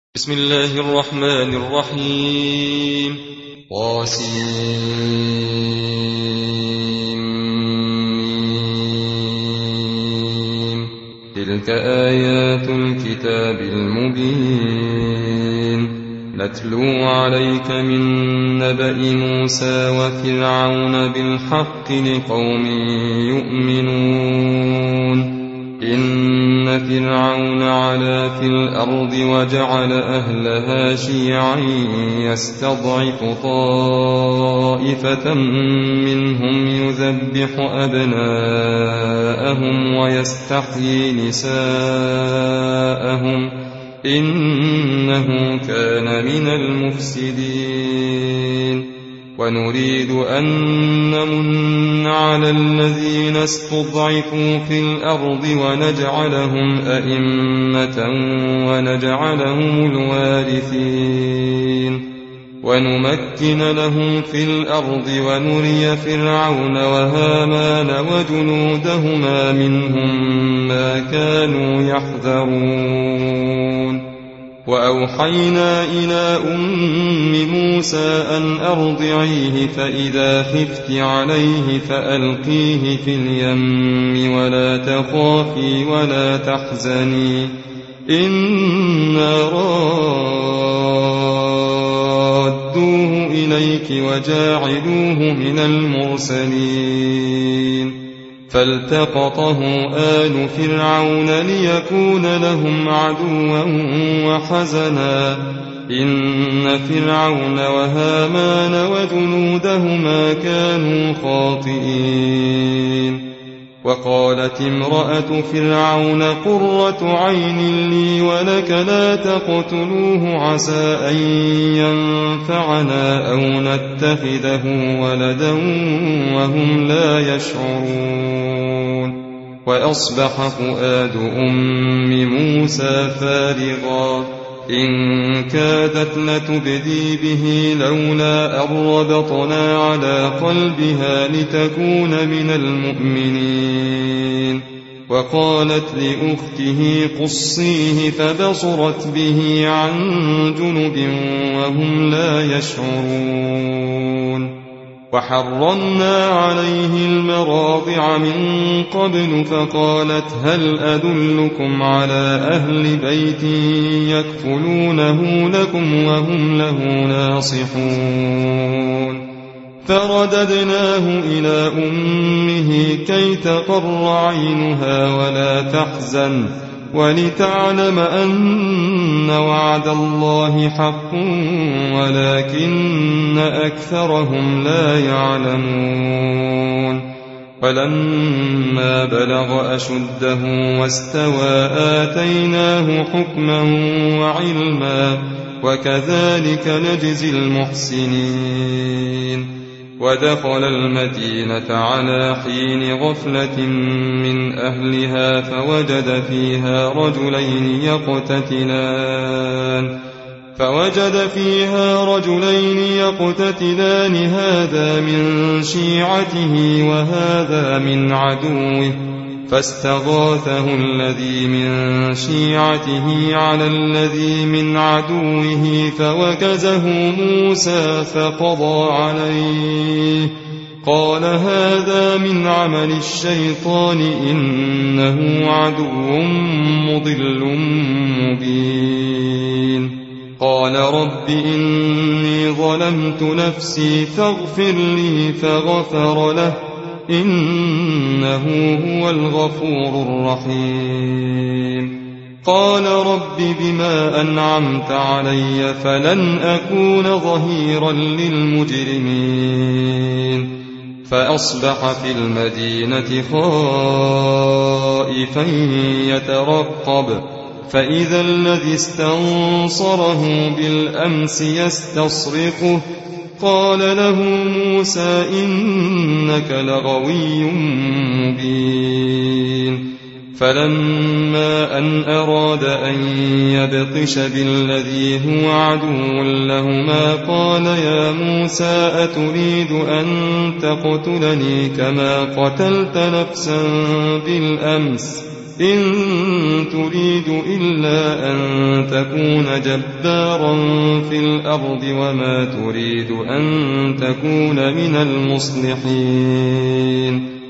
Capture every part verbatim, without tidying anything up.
بسم الله الرحمن الرحيم طاسيم تلك آيات الكتاب المبين نتلو عليك من نبأ موسى وفرعون بالحق لقوم يؤمنون إن فرعون علا في الأرض وجعل أهلها شيعا يستضعف طائفة منهم يذبح أبناءهم ويستحيي نساءهم إنه كان من المفسدين ونريد أن نمن على الذين استضعفوا في الأرض ونجعلهم أئمة ونجعلهم الوارثين ونمكن لهم في الأرض ونري فرعون وهامان وجنودهما منهم ما كانوا يحذرون وأوحينا إلى أم موسى أن أرضعيه فإذا خفت عليه فألقيه في اليم ولا تخافي ولا تحزني إنا رادوه إليك وجاعلوه من المرسلين فالتقطه آل فرعون ليكون لهم عدوا وحزنا إن فرعون وهامان وجنودهما كانوا خاطئين وقالت امرأة فرعون قرة عين لي ولك لا تقتلوه عسى أن ينفعنا أو نتخذه ولدا وهم لا يشعرون وأصبح فؤاد أم موسى فارغا إن كادت لتبدي به لولا أن ربطنا على قلبها لتكون من المؤمنين وقالت لأخته قصيه فبصرت به عن جنب وهم لا يشعرون وحرمنا عليه المراضع من قبل فقالت هل أدلكم على أهل بيت يكفلونه لكم وهم له ناصحون فرددناه إلى أمه كي تقر عينها ولا تحزن ولتعلم أن وعد الله حق ولكن أكثرهم لا يعلمون ولما بلغ أشده واستوى آتيناه حكما وعلما وكذلك نجزي المحسنين ودخل المدينة على حين غفلة من أهلها فوجد فيها رجلين يقتتلان فوجد فيها رجلين يقتتلان هذا من شيعته وهذا من عدوه فاستغاثه الذي من شيعته على الذي من عدوه فوكزه موسى فقضى عليه قال هذا من عمل الشيطان إنه عدو مضل مبين قال رب إني ظلمت نفسي فاغفر لي فغفر له إنه هو الغفور الرحيم قال رب بما أنعمت علي فلن أكون ظهيرا للمجرمين فأصبح في المدينة خائفا يترقب فإذا الذي استنصره بالأمس يستصرخه قال له موسى إنك لغوي مبين فلما أن أراد أن يبطش بالذي هو عدو لهما قال يا موسى أتريد أن تقتلني كما قتلت نفسا بالأمس إن تريد إلا أن تكون جبارا في الأرض وما تريد أن تكون من المصلحين.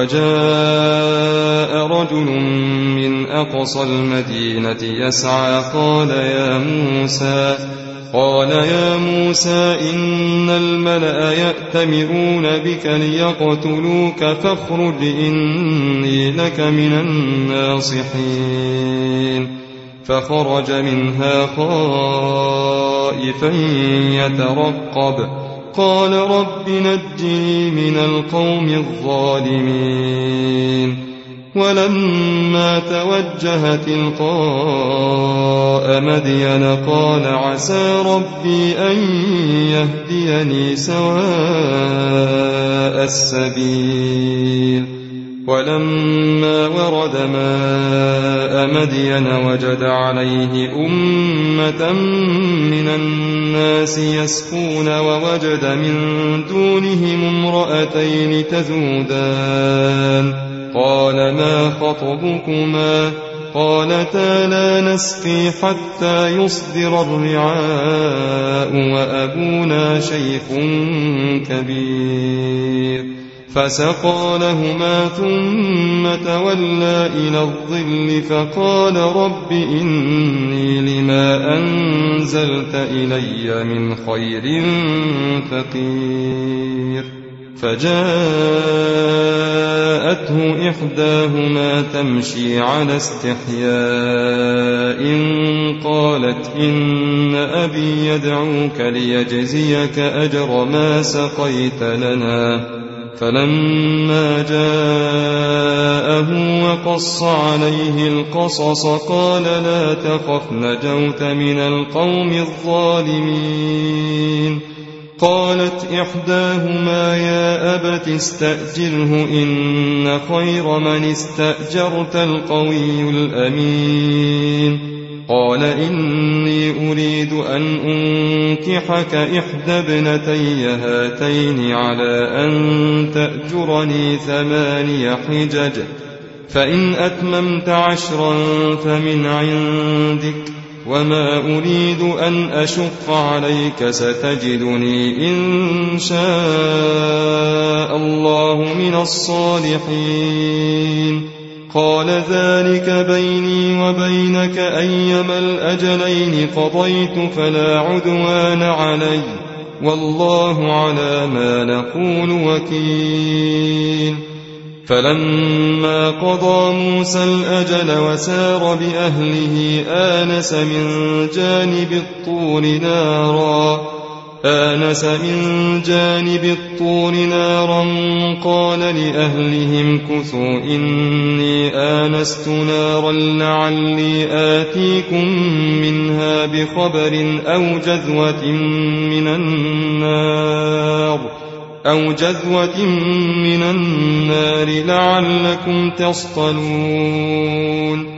وجاء رجل من أقصى المدينة يسعى قال يا موسى قال يا موسى إن الملأ يأتمرون بك ليقتلوك فاخرج إني لك من الناصحين. فخرج منها خائفا يترقب قال رب نجني من القوم الظالمين. ولما توجه تلقاء مدين قال عسى ربي أن يهديني سواء السبيل. ولما ورد ماء مدين وجد عليه أمة من الناس يسقون ووجد من دونهم امرأتين تذودان قال ما خطبكما قالتا لا نسقي حتى يصدر الرعاء وأبونا شيخ كبير. فسقى لهما ثم تولى إلى الظل فقال رب إني لما أنزلت إلي من خير فقير. فجاءته إحداهما تمشي على استحياء قالت إن أبي يدعوك ليجزيك أجر ما سقيت لنا. فلما جاءه وقص عليه القصص قال لا تخف نجوت من القوم الظالمين. قالت إحداهما يا أبت استأجره إن خير من استأجرت القوي الأمين. قال إني أريد أن أنكحك إحدى ابنتي هاتين على أن تأجرني ثماني حجج فإن أتممت عشرا فمن عندك وما أريد أن أشق عليك ستجدني إن شاء الله من الصالحين. قال ذلك بيني وبينك أيما الأجلين قضيت فلا عدوان علي والله على ما نقول وكيل. فلما قضى موسى الأجل وسار بأهله آنس من جانب الطور نارا آنس من جانب الطور نارا قال لأهلهم كثوا إني آنست نارا لعلي آتيكم منها بخبر أو جذوة من النار أو جذوة من النار لعلكم تصطلون.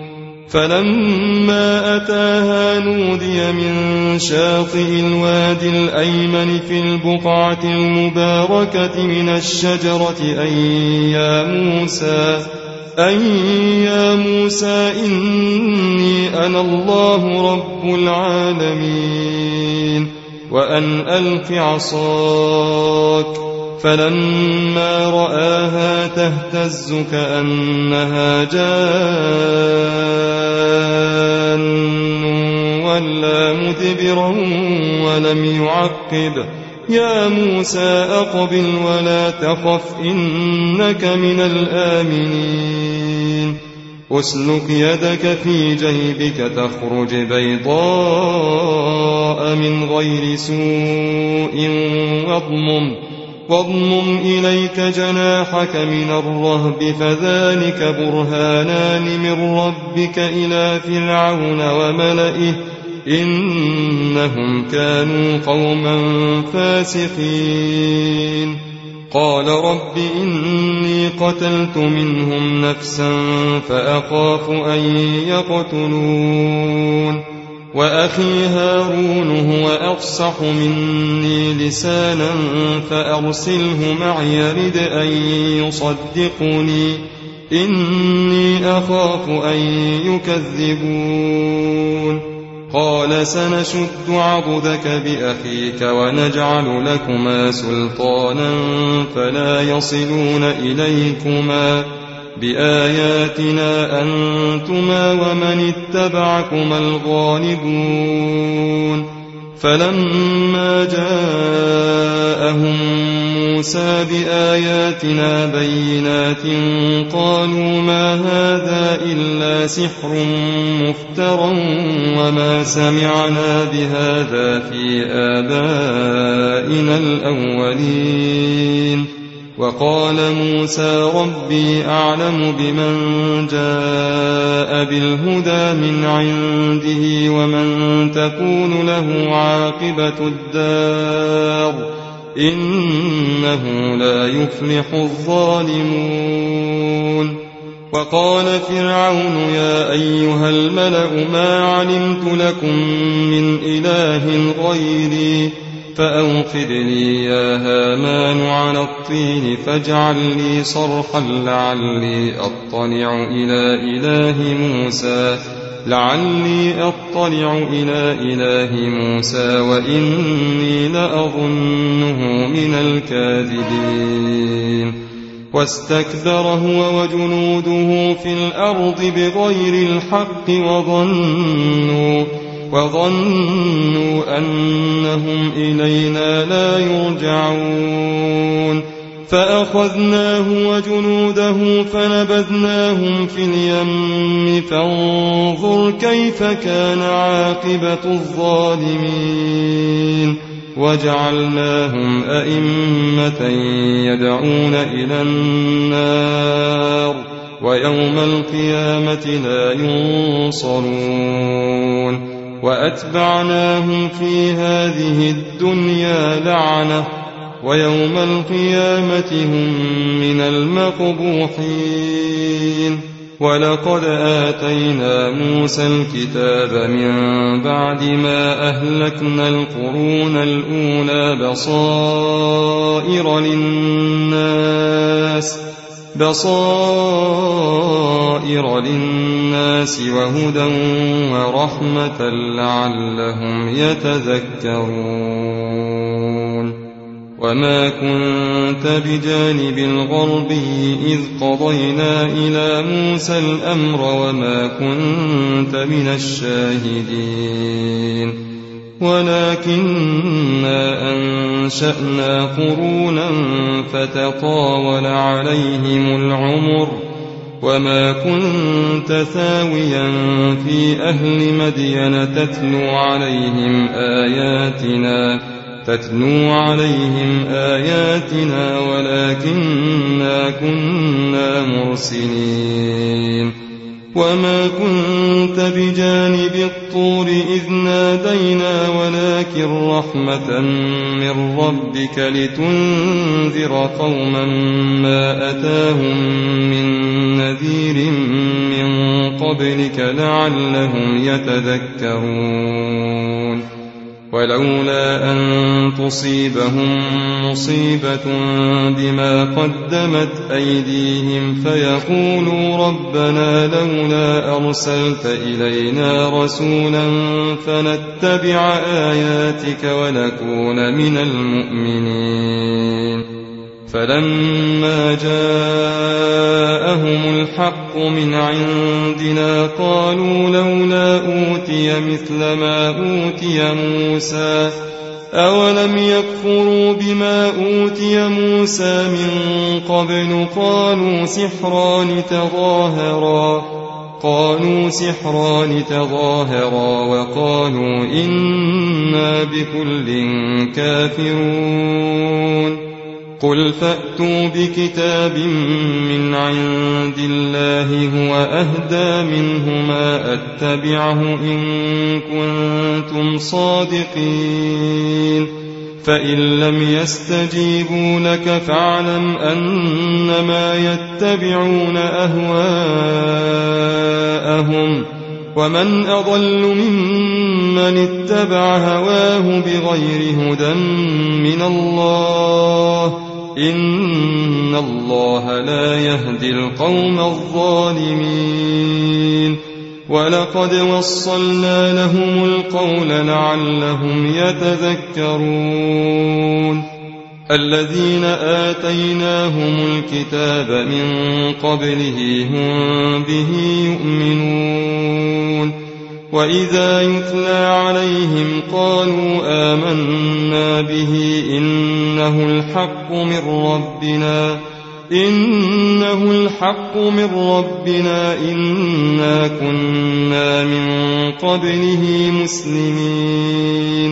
فلما أتاها نودي من شاطئ الوادي الأيمن في البقعة المباركة من الشجرة أي يا موسى أي يا موسى إني أنا الله رب العالمين وأن ألق عصاك. فلما رآها تهتز كأنها جان ولا مدبرا ولم يعقب يا موسى أقبل ولا تخف إنك من الآمنين. أسلك يدك في جيبك تخرج بيضاء من غير سوء واضمم واضمم إليك جناحك من الرهب فذلك برهانان من ربك إلى فرعون وملئه إنهم كانوا قوما فاسقين. قال رب إني قتلت منهم نفسا فأخاف أن يقتلون وأخي هارون هو أفصح مني لسانا فأرسله معي يرد أن يصدقني إني أخاف أن يكذبون قال سنشد عضدك بأخيك ونجعل لكما سلطانا فلا يصلون إليكما بآياتنا أنتما ومن اتبعكما الغالبون فلما جاءهم موسى بآياتنا بينات قالوا ما هذا إلا سحر مفترى وما سمعنا بهذا في آبائنا الأولين وقال موسى ربي أعلم بمن جاء بالهدى من عنده ومن تكون له عاقبة الدار إنه لا يفلح الظالمون وقال فرعون يا أيها الملأ ما علمت لكم من إله غيري فأوقد لي يا هامان على الطين فاجعل لي صرحا لعلي أطلع إلى إله موسى لعلي أطلع إلى إله موسى وإني لأظنه من الكاذبين واستكبر هو وجنوده في الأرض بغير الحق وظنوا وظنوا أنهم إلينا لا يرجعون فأخذناه وجنوده فنبذناهم في اليم فانظر كيف كان عاقبة الظالمين وجعلناهم أئمة يدعون إلى النار ويوم القيامة لا ينصرون وأتبعناهم في هذه الدنيا لعنة ويوم القيامة هم من المقبوحين ولقد آتينا موسى الكتاب من بعد ما أهلكنا القرون الأولى بصائر للناس بصائر للناس وهدى ورحمة لعلهم يتذكرون وما كنت بجانب الغربي إذ قضينا إلى موسى الأمر وما كنت من الشاهدين ولكننا أنشأنا قرونا فتطاول عليهم العمر وما كنت ثاويا في أهل مدين تتلو عليهم آياتنا تتلو عليهم آياتنا ولكننا كنا مرسلين وما كنت بجانب الطور إذ نادينا ولكن رحمة من ربك لتنذر قوما ما أتاهم من نذير من قبلك لعلهم يتذكرون ولولا أن تصيبهم مصيبة بما قدمت أيديهم فيقولوا ربنا لولا أرسلت إلينا رسولا فنتبع آياتك ونكون من المؤمنين فلما جاءهم الحق من عندنا قالوا لولا أوتي مثل ما أوتي موسى أولم يكفروا بما أوتي موسى من قبل قالوا سحران تظاهرا قالوا سحران تظاهرا وقالوا إنا بكل كافرون قل فأتوا بكتاب من عند الله هو أهدى منهما أتبعه إن كنتم صادقين فإن لم يستجيبوا لك فاعلم أنما يتبعون أهواءهم ومن أضل ممن اتبع هواه بغير هدى من الله إن الله لا يهدي القوم الظالمين ولقد وصلنا لهم القول لعلهم يتذكرون الذين آتيناهم الكتاب من قبله هم به يؤمنون وإذا يتلى عليهم قالوا آمنا به إنه الحق من ربنا إنه الحق من ربنا إنا كنا من قبله مسلمين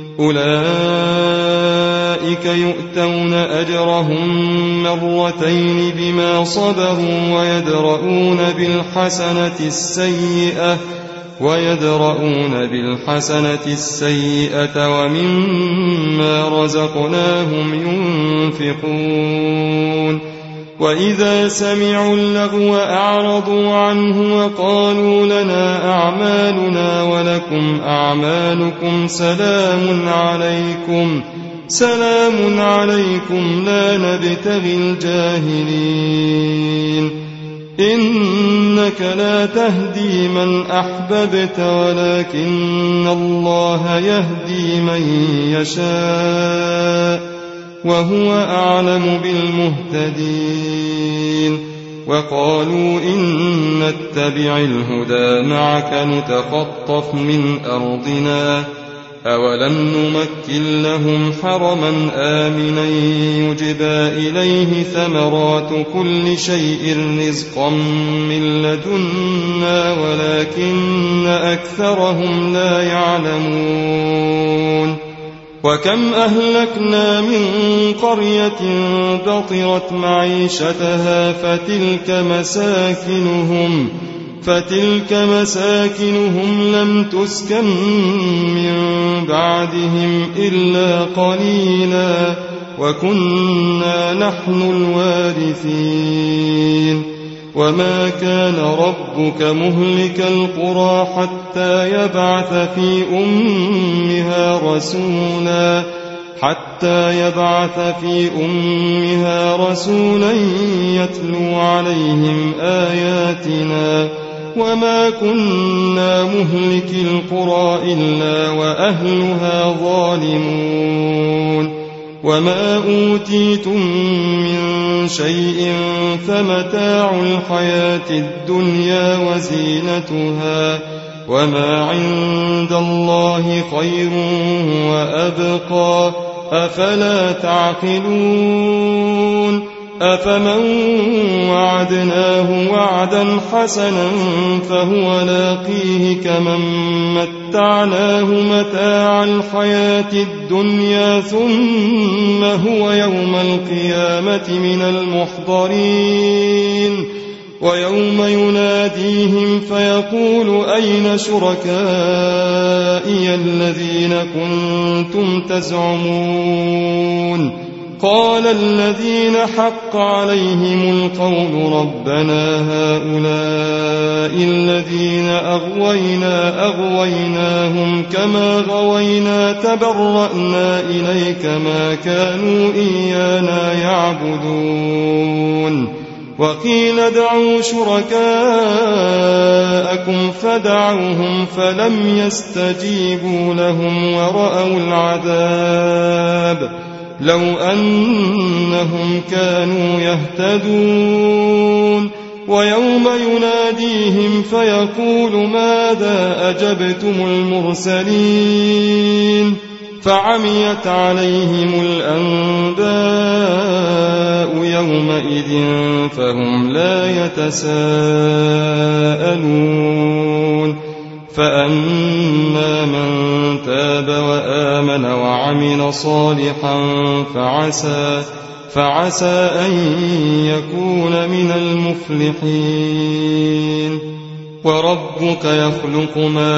أولئك يؤتون أجرهم مرتين بما صبروا ويدرؤون بالحسنة السيئة ويدرؤون بالحسنة السيئة ومما رزقناهم ينفقون وإذا سمعوا اللغو أعرضوا عنه وقالوا لنا أعمالنا ولكم أعمالكم سلام عليكم سلام عليكم لا نبتغي الجاهلين إنك لا تهدي من أحببت ولكن الله يهدي من يشاء وهو أعلم بالمهتدين وقالوا إن نتبع الهدى معك نتخطف من أرضنا أولم نمكن لهم حرما آمنا يجبى إليه ثمرات كل شيء رزقا من لدنا ولكن أكثرهم لا يعلمون وكم أهلكنا من قرية بطرت معيشتها فتلك مساكنهم فتلك مساكنهم لم تسكن من بعدهم إلا قليلا وكنا نحن الوارثين وما كان ربك مهلك القرى حتى يبعث في أمها رسولا حتى يبعث في أمها رسولا يتلو عليهم آياتنا وما كنا مهلك القرى إلا وأهلها ظالمون وما أوتيتم من شيء فمتاع الحياة الدنيا وزينتها وما عند الله خير وأبقى أفلا تعقلون أفمن وعدناه وعدا حسنا فهو لاقيه كمن متعناه متاع الحياة الدنيا ثم هو يوم القيامة من المحضرين ويوم يناديهم فيقول أين شركائي الذين كنتم تزعمون قال الذين حق عليهم القول ربنا هؤلاء الذين أغوينا أغويناهم كما غوينا تبرأنا إليك ما كانوا إيانا يعبدون وقيل ادعوا شركاءكم فدعوهم فلم يستجيبوا لهم ورأوا العذاب لو أنهم كانوا يهتدون ويوم يناديهم فيقول ماذا أجبتم المرسلين فعميت عليهم الأنباء يومئذ فهم لا يتساءلون فأما من تاب وآمن وعمل صالحا فعسى فعسى أن يكون من المفلحين وربك يخلق ما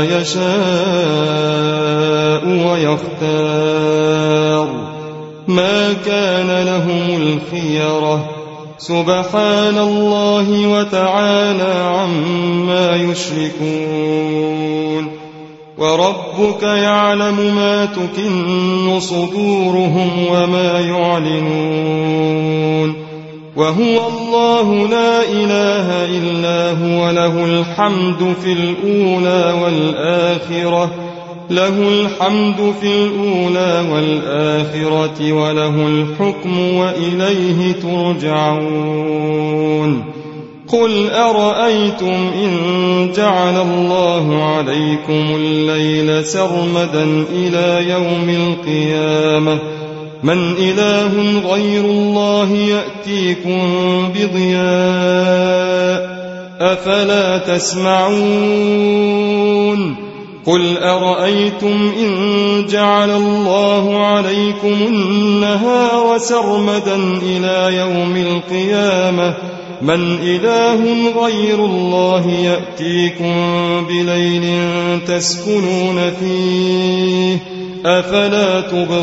يشاء ويختار ما كان لهم الخيرة سبحان الله وتعالى عما يشركون وربك يعلم ما تكن صدورهم وما يعلنون وهو الله لا إله إلا هو له الحمد في الأولى والآخرة له الحمد في الأولى والآخرة وله الحكم وإليه ترجعون قل أرأيتم إن جعل الله عليكم الليل سرمدا إلى يوم القيامة من إله غير الله يأتيكم بضياء أفلا تسمعون قل أرأيتم إن جعل الله عليكم النهار سرمدا إلى يوم القيامة من إله غير الله يأتيكم بليل تسكنون فيه أفلا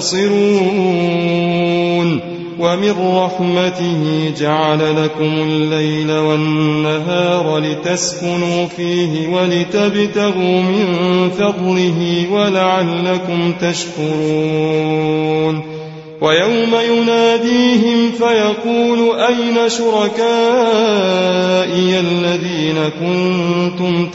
تبصرون ومن رحمته جعل لكم الليل والنهار لتسكنوا فيه ولتبتغوا من فضله ولعلكم تشكرون ويوم يناديهم فيقول أين شركائي الذين كنتم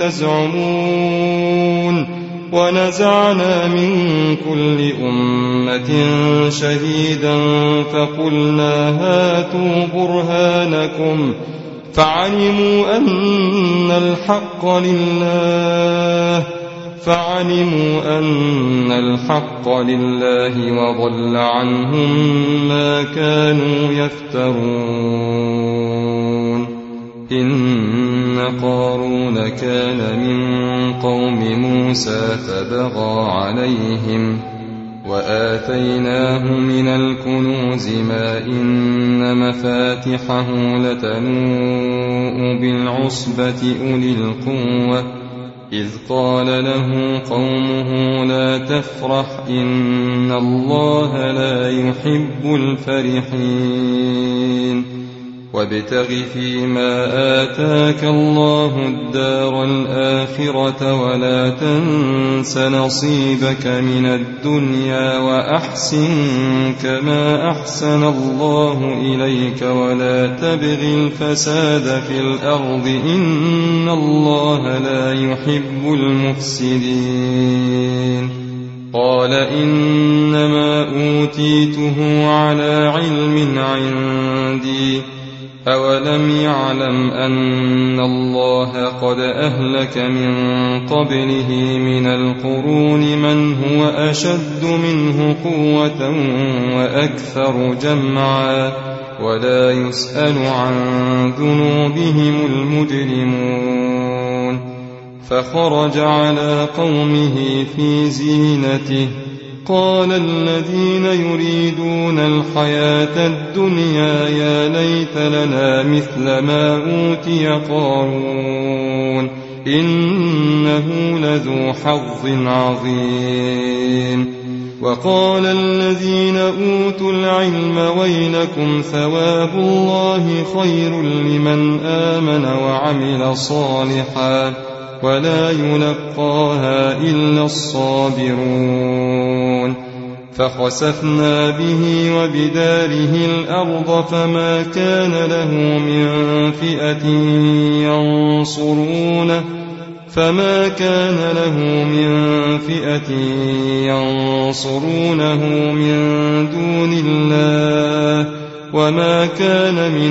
تزعمون ونزعنا من كل أمة شهيدا فقلنا هاتوا برهانكم فعلموا أن الحق لله فعلموا أن الحق لله وضل عنهم ما كانوا يفترون إن قارون كان من قوم موسى فبغى عليهم وآتيناه من الكنوز ما إن مفاتحه لتنوء بالعصبة أولي القوة إذ قال له قومه لا تفرح إن الله لا يحب الفرحين وابتغ فيما آتاك الله الدار الآخرة ولا تنس نصيبك من الدنيا وأحسن كما أحسن الله إليك ولا تبغ الفساد في الأرض إن الله لا يحب المفسدين قال إنما أوتيته على علم عندي أولم يعلم أن الله قد أهلك من قبله من القرون من هو أشد منه قوة وأكثر جمعا ولا يسأل عن ذنوبهم المجرمون فخرج على قومه في زينته قال الذين يريدون الحياة الدنيا يا ليت لنا مثل ما أوتي قارون إنه لذو حظ عظيم وقال الذين أوتوا العلم ويلكم ثواب الله خير لمن آمن وعمل صالحا ولا يلقاها إلا الصابرون فخسفنا به وبداره الأرض فما كان له من فئة ينصرونه فما كان له من فئة ينصرونه من دون الله وما كان من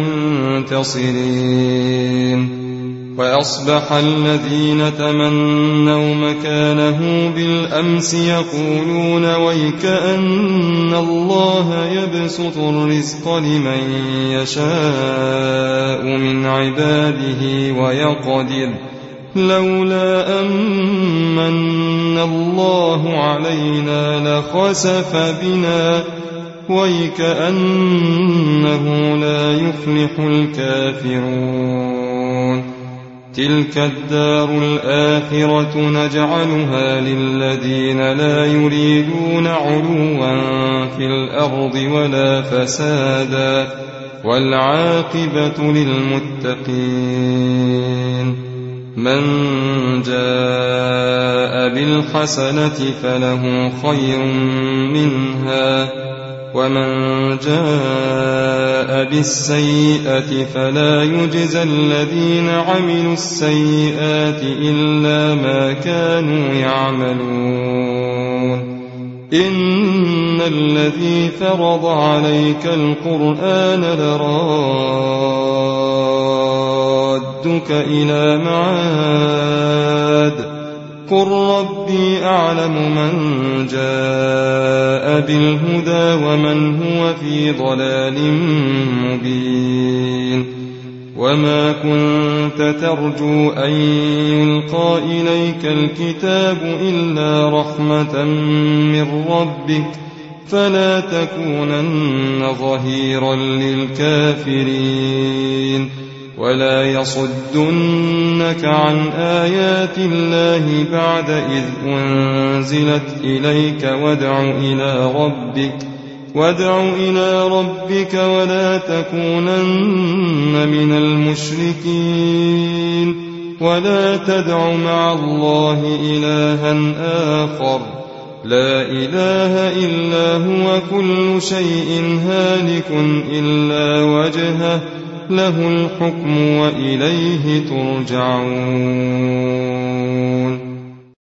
المنتصرين وأصبح الذين تمنوا مكانه بالأمس يقولون ويكأن الله يبسط الرزق لمن يشاء من عباده ويقدر لولا أمن الله علينا لخسف بنا ويكأنه لا يفلح الكافرون تلك الدار الآخرة نجعلها للذين لا يريدون علوا في الأرض ولا فسادا والعاقبة للمتقين من جاء بالحسنة فله خير منها ومن جاء بالسيئة فلا يجزى الذين عملوا السيئات إلا ما كانوا يعملون إن الذي فرض عليك القرآن لرادك إلى معاد قل ربي أعلم من جاء بالهدى ومن هو في ضلال مبين وما كنت ترجو أن يلقى إليك الكتاب إلا رحمة من ربك فلا تكونن ظهيرا للكافرين ولا يصدنك عن آيات الله بعد إذ أنزلت إليك وادع إلى ربك وادع إلى ربك ولا تكونن من المشركين ولا تدع مع الله إلها آخر لا إله إلا هو كل شيء هالك إلا وجهه له الحكم وإليه ترجعون